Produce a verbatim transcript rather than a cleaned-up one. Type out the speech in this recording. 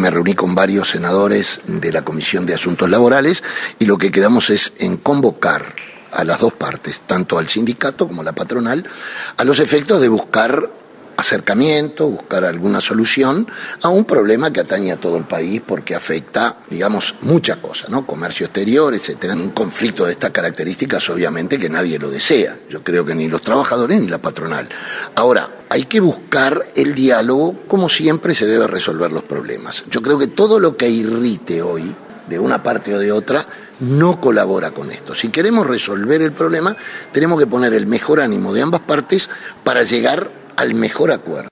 Me reuní con varios senadores de la Comisión de Asuntos Laborales y lo que quedamos es en convocar a las dos partes, tanto al sindicato como a la patronal, a los efectos de buscar acercamiento, buscar alguna solución a un problema que atañe a todo el país porque afecta, digamos, muchas cosas, ¿no? Comercio exterior, etcétera. Un conflicto de estas características, obviamente, que nadie lo desea. Yo creo que ni los trabajadores ni la patronal. Ahora, hay que buscar el diálogo, como siempre se debe resolver los problemas. Yo creo que todo lo que irrite hoy, de una parte o de otra, no colabora con esto. Si queremos resolver el problema, tenemos que poner el mejor ánimo de ambas partes para llegar al mejor acuerdo.